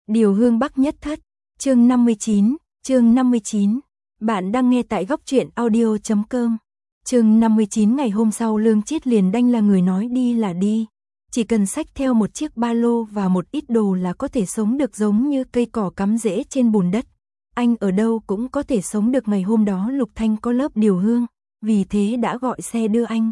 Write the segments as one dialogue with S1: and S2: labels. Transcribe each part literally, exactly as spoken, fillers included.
S1: Điều hương Bắc Nhất Thất, chương năm mươi chín, chương năm mươi chín. Bạn đang nghe tại góc truyện audio chấm com. Chương năm mươi chín. Ngày hôm sau Lương Chiết liền đanh là người nói đi là đi. Chỉ cần xách theo một chiếc ba lô và một ít đồ là có thể sống được giống như cây cỏ cắm rễ trên bùn đất. Anh ở đâu cũng có thể sống được. Ngày hôm đó Lục Thanh có lớp điều hương, vì thế đã gọi xe đưa anh.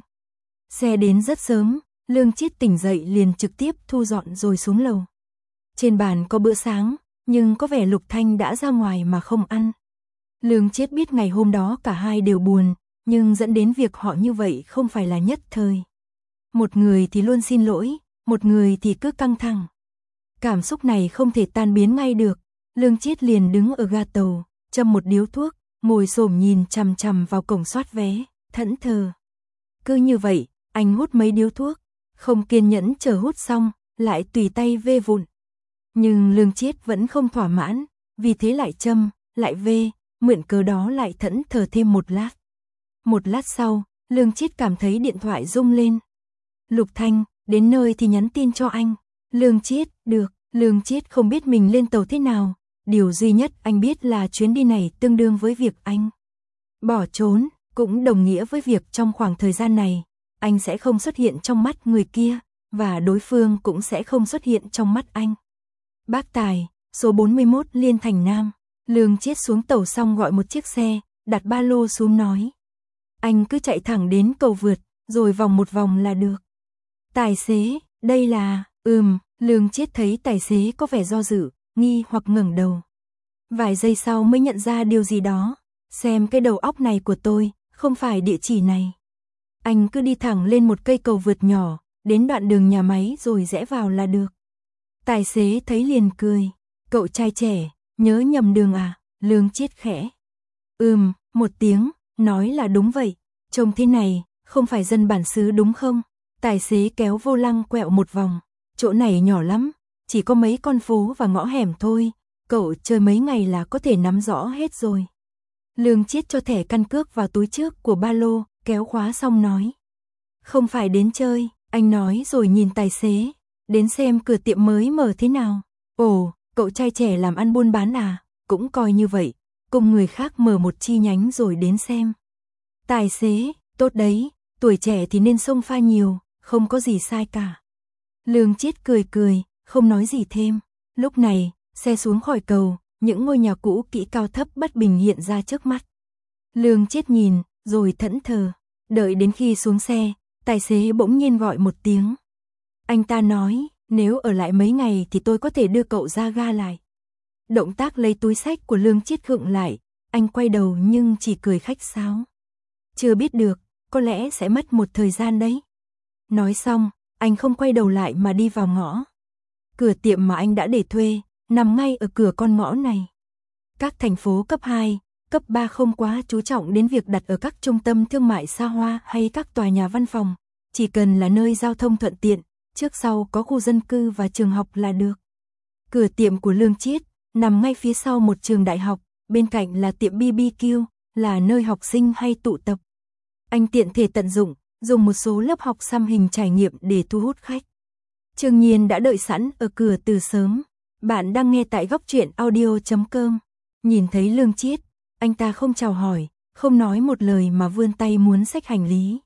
S1: Xe đến rất sớm, Lương Chiết tỉnh dậy liền trực tiếp thu dọn rồi xuống lầu. Trên bàn có bữa sáng, nhưng có vẻ Lục Thanh đã ra ngoài mà không ăn. Lương Chiết biết ngày hôm đó cả hai đều buồn, nhưng dẫn đến việc họ như vậy không phải là nhất thời. Một người thì luôn xin lỗi, một người thì cứ căng thẳng. Cảm xúc này không thể tan biến ngay được. Lương Chiết liền đứng ở ga tàu, châm một điếu thuốc, ngồi xổm nhìn chằm chằm vào cổng soát vé, thẫn thờ. Cứ như vậy, anh hút mấy điếu thuốc, không kiên nhẫn chờ hút xong, lại tùy tay vê vụn. Nhưng Lương Chiết vẫn không thỏa mãn, vì thế lại châm, lại vê, mượn cớ đó lại thẫn thờ thêm một lát. Một lát sau, Lương Chiết cảm thấy điện thoại rung lên. Lục Thanh, đến nơi thì nhắn tin cho anh. Lương Chiết, được. Lương Chiết không biết mình lên tàu thế nào. Điều duy nhất anh biết là chuyến đi này tương đương với việc anh bỏ trốn, cũng đồng nghĩa với việc trong khoảng thời gian này, anh sẽ không xuất hiện trong mắt người kia, và đối phương cũng sẽ không xuất hiện trong mắt anh. Bác Tài, số bốn mươi mốt Liên Thành Nam. Lương Chiết xuống tàu xong gọi một chiếc xe, đặt ba lô xuống nói. Anh cứ chạy thẳng đến cầu vượt, rồi vòng một vòng là được. Tài xế, đây là, ừm, Lương Chiết thấy tài xế có vẻ do dự, nghi hoặc ngẩng đầu. Vài giây sau mới nhận ra điều gì đó, xem cái đầu óc này của tôi, không phải địa chỉ này. Anh cứ đi thẳng lên một cây cầu vượt nhỏ, đến đoạn đường nhà máy rồi rẽ vào là được. Tài xế thấy liền cười, cậu trai trẻ, nhớ nhầm đường à? Lương Chiết khẽ. Ừm, một tiếng, nói là đúng vậy, trông thế này, không phải dân bản xứ đúng không? Tài xế kéo vô lăng quẹo một vòng, chỗ này nhỏ lắm, chỉ có mấy con phố và ngõ hẻm thôi, cậu chơi mấy ngày là có thể nắm rõ hết rồi. Lương Chiết cho thẻ căn cước vào túi trước của ba lô, kéo khóa xong nói. Không phải đến chơi, anh nói rồi nhìn tài xế, đến xem cửa tiệm mới mở thế nào. Ồ, cậu trai trẻ làm ăn buôn bán à, cũng coi như vậy, cùng người khác mở một chi nhánh rồi đến xem. Tài xế, tốt đấy, tuổi trẻ thì nên xông pha nhiều, không có gì sai cả. Lương Chiết cười cười, không nói gì thêm. Lúc này, xe xuống khỏi cầu, những ngôi nhà cũ kỹ cao thấp bất bình hiện ra trước mắt. Lương Chiết nhìn, rồi thẫn thờ, đợi đến khi xuống xe, tài xế bỗng nhiên gọi một tiếng. Anh ta nói, nếu ở lại mấy ngày thì tôi có thể đưa cậu ra ga lại. Động tác lấy túi xách của Lương Chiết khựng lại, anh quay đầu nhưng chỉ cười khách sáo. Chưa biết được, có lẽ sẽ mất một thời gian đấy. Nói xong, anh không quay đầu lại mà đi vào ngõ. Cửa tiệm mà anh đã để thuê, nằm ngay ở cửa con ngõ này. Các thành phố cấp hai, cấp ba không quá chú trọng đến việc đặt ở các trung tâm thương mại xa hoa hay các tòa nhà văn phòng, chỉ cần là nơi giao thông thuận tiện, trước sau có khu dân cư và trường học là được. Cửa tiệm của Lương Chiết nằm ngay phía sau một trường đại học, bên cạnh là tiệm bê bê kiu, là nơi học sinh hay tụ tập. Anh tiện thể tận dụng, dùng một số lớp học xăm hình trải nghiệm để thu hút khách. Trương Nhiên đã đợi sẵn ở cửa từ sớm. Bạn đang nghe tại góc truyện audio chấm com. Nhìn thấy Lương Chiết, anh ta không chào hỏi, không nói một lời mà vươn tay muốn xách hành lý.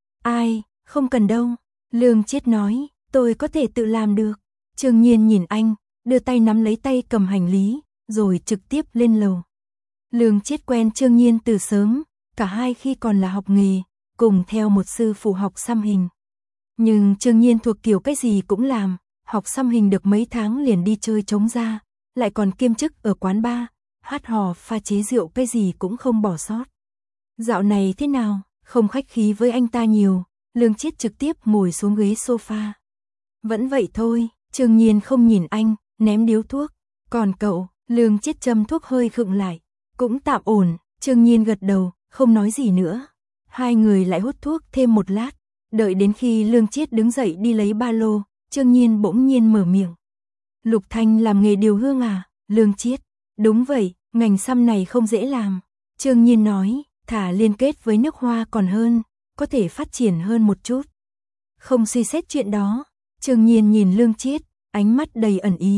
S1: Ai, không cần đâu. Lương Chiết nói, tôi có thể tự làm được. Trương Nhiên nhìn anh, đưa tay nắm lấy tay cầm hành lý, rồi trực tiếp lên lầu. Lương Chiết quen Trương Nhiên từ sớm, cả hai khi còn là học nghề, cùng theo một sư phụ học xăm hình. Nhưng Trương Nhiên thuộc kiểu cái gì cũng làm, học xăm hình được mấy tháng liền đi chơi trống ra, lại còn kiêm chức ở quán bar, hát hò pha chế rượu cái gì cũng không bỏ sót. Dạo này thế nào, không khách khí với anh ta nhiều, Lương Chiết trực tiếp ngồi xuống ghế sofa. Vẫn vậy thôi, Trương Nhiên không nhìn anh, ném điếu thuốc. Còn cậu, Lương Chiết châm thuốc hơi khựng lại, cũng tạm ổn, Trương Nhiên gật đầu, không nói gì nữa. Hai người lại hút thuốc thêm một lát, đợi đến khi Lương Chiết đứng dậy đi lấy ba lô, Trương Nhiên bỗng nhiên mở miệng. Lục Thanh làm nghề điều hương à? Lương Chiết, đúng vậy, ngành xăm này không dễ làm. Trương Nhiên nói, thả liên kết với nước hoa còn hơn, có thể phát triển hơn một chút. Không suy xét chuyện đó, Trương Nhiên nhìn Lương Chiết, ánh mắt đầy ẩn ý,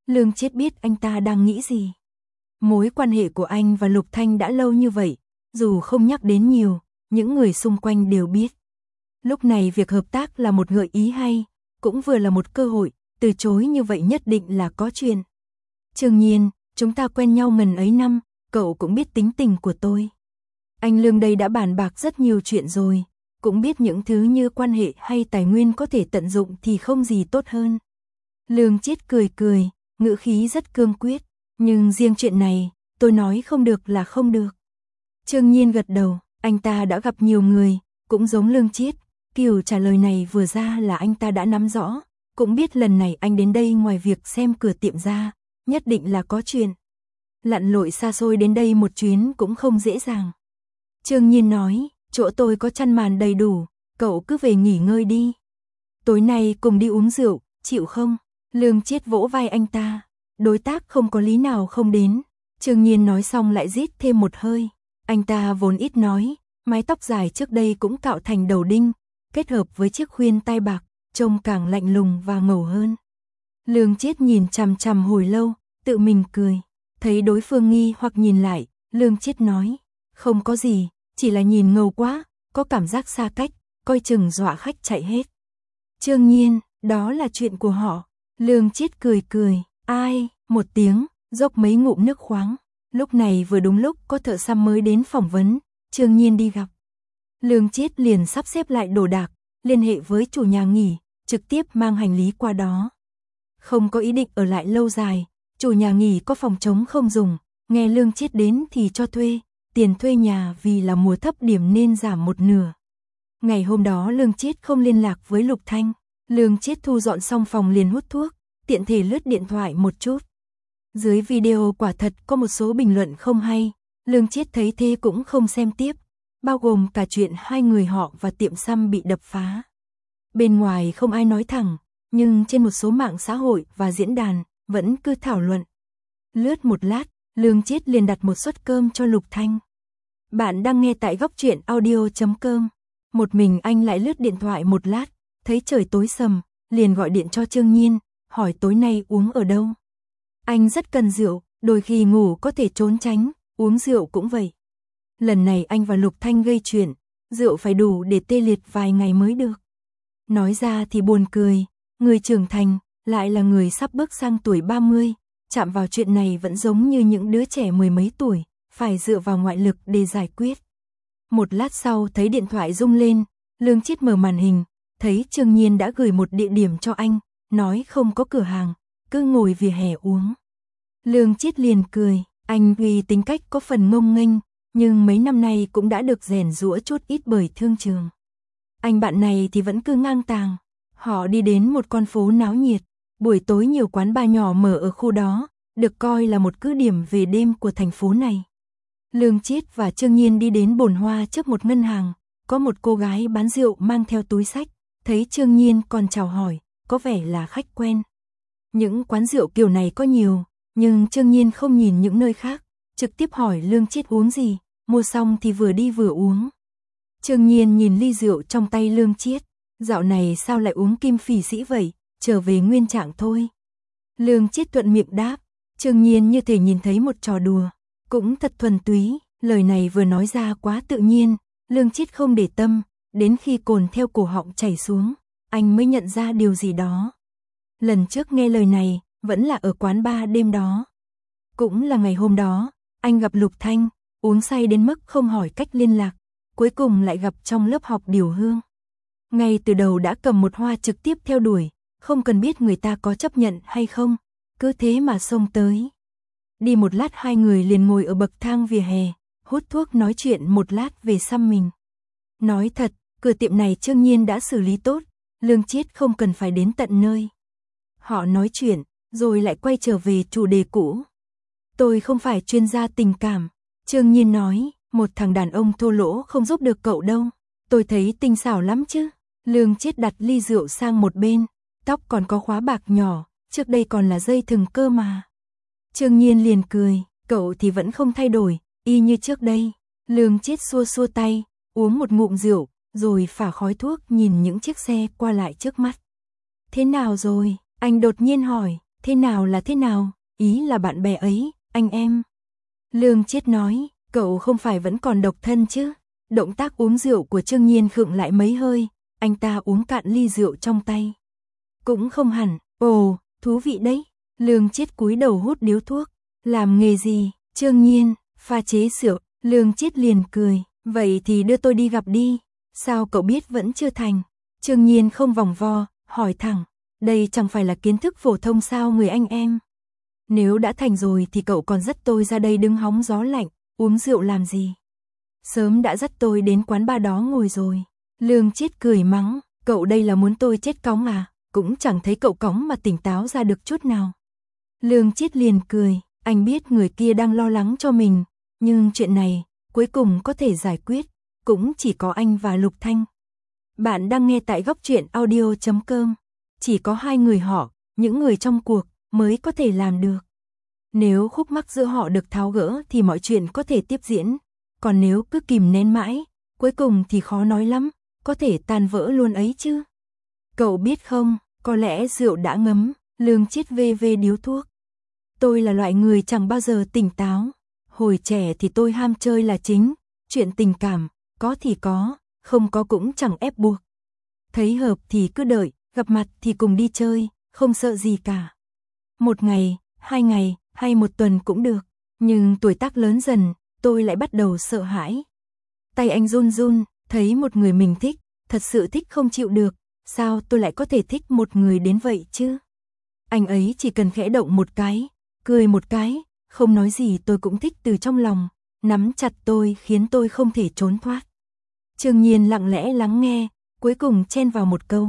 S1: Lương Chiết biết anh ta đang nghĩ gì. Mối quan hệ của anh và Lục Thanh đã lâu như vậy, dù không nhắc đến nhiều, những người xung quanh đều biết. Lúc này việc hợp tác là một gợi ý hay, cũng vừa là một cơ hội, từ chối như vậy nhất định là có chuyện. Trương Nhiên, chúng ta quen nhau ngần ấy năm, cậu cũng biết tính tình của tôi. Anh Lương đây đã bàn bạc rất nhiều chuyện rồi, cũng biết những thứ như quan hệ hay tài nguyên có thể tận dụng thì không gì tốt hơn. Lương Chiết cười cười, ngữ khí rất cương quyết, nhưng riêng chuyện này, tôi nói không được là không được. Trương Nhiên gật đầu, anh ta đã gặp nhiều người, cũng giống Lương Chiết, kiểu trả lời này vừa ra là anh ta đã nắm rõ, cũng biết lần này anh đến đây ngoài việc xem cửa tiệm ra, nhất định là có chuyện. Lặn lội xa xôi đến đây một chuyến cũng không dễ dàng. Trương Nhiên nói, chỗ tôi có chăn màn đầy đủ, cậu cứ về nghỉ ngơi đi. Tối nay cùng đi uống rượu, chịu không? Lương Chiết vỗ vai anh ta, đối tác không có lý nào không đến. Trương Nhiên nói xong lại rít thêm một hơi. Anh ta vốn ít nói, mái tóc dài trước đây cũng cạo thành đầu đinh, kết hợp với chiếc khuyên tai bạc, trông càng lạnh lùng và ngầu hơn. Lương Chiết nhìn chằm chằm hồi lâu, tự mình cười. Thấy đối phương nghi hoặc nhìn lại, Lương Chiết nói, không có gì, chỉ là nhìn ngầu quá, có cảm giác xa cách, coi chừng dọa khách chạy hết. Trương Nhiên, đó là chuyện của họ. Lương Chiết cười cười, ai, một tiếng, dốc mấy ngụm nước khoáng. Lúc này vừa đúng lúc có thợ xăm mới đến phỏng vấn, Trương Nhiên đi gặp. Lương Chiết liền sắp xếp lại đồ đạc, liên hệ với chủ nhà nghỉ, trực tiếp mang hành lý qua đó. Không có ý định ở lại lâu dài, chủ nhà nghỉ có phòng trống không dùng, nghe Lương Chiết đến thì cho thuê, tiền thuê nhà vì là mùa thấp điểm nên giảm một nửa. Ngày hôm đó Lương Chiết không liên lạc với Lục Thanh, Lương Chiết thu dọn xong phòng liền hút thuốc, tiện thể lướt điện thoại một chút. Dưới video quả thật có một số bình luận không hay, Lương Chiết thấy thế cũng không xem tiếp, bao gồm cả chuyện hai người họ và tiệm xăm bị đập phá. Bên ngoài không ai nói thẳng, nhưng trên một số mạng xã hội và diễn đàn vẫn cứ thảo luận. Lướt một lát, Lương Chiết liền đặt một suất cơm cho Lục Thanh. Bạn đang nghe tại góc truyện audio chấm com. Một mình anh lại lướt điện thoại một lát, thấy trời tối sầm, liền gọi điện cho Trương Nhiên, hỏi tối nay uống ở đâu. Anh rất cần rượu, đôi khi ngủ có thể trốn tránh, uống rượu cũng vậy. Lần này anh và Lục Thanh gây chuyện, rượu phải đủ để tê liệt vài ngày mới được. Nói ra thì buồn cười, người trưởng thành, lại là người sắp bước sang tuổi ba mươi, chạm vào chuyện này vẫn giống như những đứa trẻ mười mấy tuổi, phải dựa vào ngoại lực để giải quyết. Một lát sau thấy điện thoại rung lên, Lương Chiết mở màn hình, thấy Trương Nhiên đã gửi một địa điểm cho anh, nói không có cửa hàng, cứ ngồi vỉa hè uống. Lương Chiết liền cười, anh vì tính cách có phần ngông nghênh, nhưng mấy năm nay cũng đã được rèn giũa chút ít bởi thương trường. Anh bạn này thì vẫn cứ ngang tàng. Họ đi đến một con phố náo nhiệt, buổi tối nhiều quán bar nhỏ mở ở khu đó, được coi là một cứ điểm về đêm của thành phố này. Lương Chiết và Trương Nhiên đi đến bồn hoa trước một ngân hàng, có một cô gái bán rượu mang theo túi xách, thấy Trương Nhiên còn chào hỏi, có vẻ là khách quen. Những quán rượu kiểu này có nhiều, nhưng Trương Nhiên không nhìn những nơi khác, trực tiếp hỏi Lương Chiết uống gì, mua xong thì vừa đi vừa uống. Trương Nhiên nhìn ly rượu trong tay Lương Chiết, dạo này sao lại uống kim phỉ sĩ vậy, trở về nguyên trạng thôi. Lương Chiết thuận miệng đáp, Trương Nhiên như thể nhìn thấy một trò đùa, cũng thật thuần túy, lời này vừa nói ra quá tự nhiên, Lương Chiết không để tâm, đến khi cồn theo cổ họng chảy xuống, anh mới nhận ra điều gì đó. Lần trước nghe lời này, vẫn là ở quán bar đêm đó. Cũng là ngày hôm đó, anh gặp Lục Thanh, uống say đến mức không hỏi cách liên lạc, cuối cùng lại gặp trong lớp học điều hương. Ngay từ đầu đã cầm một hoa trực tiếp theo đuổi, không cần biết người ta có chấp nhận hay không, cứ thế mà xông tới. Đi một lát hai người liền ngồi ở bậc thang vỉa hè, hút thuốc nói chuyện một lát về xăm mình. Nói thật, cửa tiệm này Trương Nhiên đã xử lý tốt, Lương Chiết không cần phải đến tận nơi. Họ nói chuyện, rồi lại quay trở về chủ đề cũ. Tôi không phải chuyên gia tình cảm, Trương Nhiên nói, một thằng đàn ông thô lỗ không giúp được cậu đâu. Tôi thấy tinh xảo lắm chứ. Lương Chiết đặt ly rượu sang một bên, tóc còn có khóa bạc nhỏ, trước đây còn là dây thừng cơ mà. Trương Nhiên liền cười, cậu thì vẫn không thay đổi, y như trước đây. Lương Chiết xua xua tay, uống một ngụm rượu, rồi phả khói thuốc nhìn những chiếc xe qua lại trước mắt. Thế nào rồi? Anh đột nhiên hỏi, Thế nào là thế nào? Ý là bạn bè ấy, anh em. Lương Chiết nói, cậu không phải vẫn còn độc thân chứ? Động tác uống rượu của Trương Nhiên khựng lại mấy hơi, anh ta uống cạn ly rượu trong tay. Cũng không hẳn, ồ, thú vị đấy. Lương Chiết cúi đầu hút điếu thuốc. Làm nghề gì? Trương Nhiên, pha chế rượu. Lương Chiết liền cười, vậy thì đưa tôi đi gặp đi. Sao cậu biết vẫn chưa thành? Trương Nhiên không vòng vo, hỏi thẳng, đây chẳng phải là kiến thức phổ thông sao người anh em? Nếu đã thành rồi thì cậu còn dắt tôi ra đây đứng hóng gió lạnh, uống rượu làm gì? Sớm đã dắt tôi đến quán bar đó ngồi rồi. Lương Chiết cười mắng, cậu đây là muốn tôi chết cóng à? Cũng chẳng thấy cậu cóng mà tỉnh táo ra được chút nào. Lương Chiết liền cười, anh biết người kia đang lo lắng cho mình, nhưng chuyện này, cuối cùng có thể giải quyết, cũng chỉ có anh và Lục Thanh. Bạn đang nghe tại góc truyện audio chấm com. Chỉ có hai người họ, những người trong cuộc, mới có thể làm được. Nếu khúc mắc giữa họ được tháo gỡ thì mọi chuyện có thể tiếp diễn. Còn nếu cứ kìm nén mãi, cuối cùng thì khó nói lắm, có thể tan vỡ luôn ấy chứ. Cậu biết không, có lẽ rượu đã ngấm, Lương Chiết vê vê điếu thuốc. Tôi là loại người chẳng bao giờ tỉnh táo. Hồi trẻ thì tôi ham chơi là chính, chuyện tình cảm, có thì có, không có cũng chẳng ép buộc. Thấy hợp thì cứ đợi, gặp mặt thì cùng đi chơi, không sợ gì cả. Một ngày, hai ngày, hay một tuần cũng được, nhưng tuổi tác lớn dần, tôi lại bắt đầu sợ hãi. Tay anh run run, thấy một người mình thích, thật sự thích không chịu được, sao tôi lại có thể thích một người đến vậy chứ? Anh ấy chỉ cần khẽ động một cái, cười một cái, không nói gì tôi cũng thích từ trong lòng, nắm chặt tôi khiến tôi không thể trốn thoát. Trương Nhiên lặng lẽ lắng nghe, cuối cùng chen vào một câu.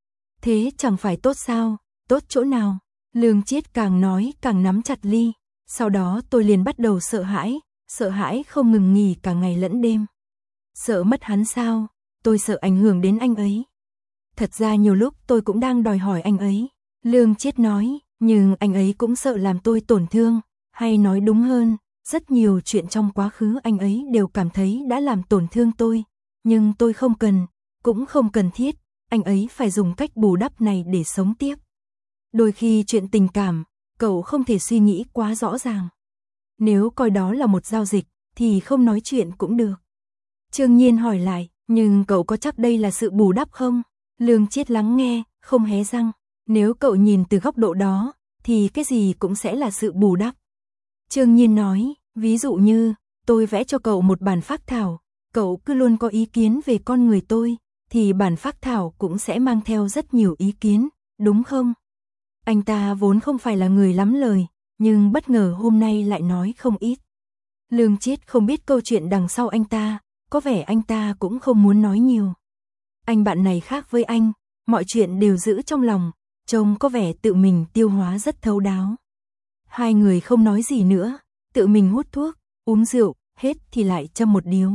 S1: Thế chẳng phải tốt sao, tốt chỗ nào? Lương Chiết càng nói càng nắm chặt ly, sau đó tôi liền bắt đầu sợ hãi, sợ hãi không ngừng nghỉ cả ngày lẫn đêm. Sợ mất hắn sao? Tôi sợ ảnh hưởng đến anh ấy. Thật ra nhiều lúc tôi cũng đang đòi hỏi anh ấy. Lương Chiết nói, nhưng anh ấy cũng sợ làm tôi tổn thương, hay nói đúng hơn, rất nhiều chuyện trong quá khứ anh ấy đều cảm thấy đã làm tổn thương tôi, nhưng tôi không cần, cũng không cần thiết, anh ấy phải dùng cách bù đắp này để sống tiếp. Đôi khi chuyện tình cảm, cậu không thể suy nghĩ quá rõ ràng. Nếu coi đó là một giao dịch, thì không nói chuyện cũng được. Trương Nhiên hỏi lại, nhưng cậu có chắc đây là sự bù đắp không? Lương Chiết lắng nghe, không hé răng. Nếu cậu nhìn từ góc độ đó, thì cái gì cũng sẽ là sự bù đắp. Trương Nhiên nói, ví dụ như, tôi vẽ cho cậu một bản phác thảo, cậu cứ luôn có ý kiến về con người tôi, thì bản phác thảo cũng sẽ mang theo rất nhiều ý kiến, đúng không? Anh ta vốn không phải là người lắm lời, nhưng bất ngờ hôm nay lại nói không ít. Lương Chiết không biết câu chuyện đằng sau anh ta, có vẻ anh ta cũng không muốn nói nhiều. Anh bạn này khác với anh, mọi chuyện đều giữ trong lòng, trông có vẻ tự mình tiêu hóa rất thấu đáo. Hai người không nói gì nữa, tự mình hút thuốc, uống rượu, hết thì lại châm một điếu.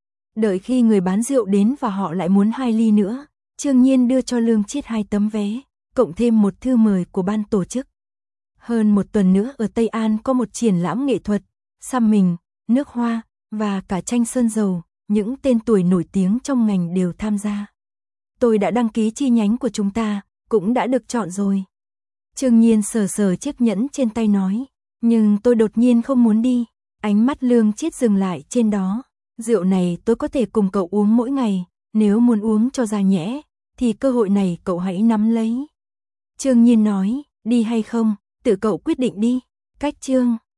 S1: Đợi khi người bán rượu đến và họ lại muốn hai ly nữa, Trương Nhiên đưa cho Lương Chiết hai tấm vé, cộng thêm một thư mời của ban tổ chức. Hơn một tuần nữa ở Tây An có một triển lãm nghệ thuật, xăm mình, nước hoa, và cả tranh sơn dầu, những tên tuổi nổi tiếng trong ngành đều tham gia. Tôi đã đăng ký chi nhánh của chúng ta, cũng đã được chọn rồi. Trương Nhiên sờ sờ chiếc nhẫn trên tay nói, nhưng tôi đột nhiên không muốn đi. Ánh mắt Lương Chiết dừng lại trên đó. Rượu này tôi có thể cùng cậu uống mỗi ngày, nếu muốn uống cho ra nhẽ, thì cơ hội này cậu hãy nắm lấy. Trương Nhiên nói, đi hay không, tự cậu quyết định đi. Cách chương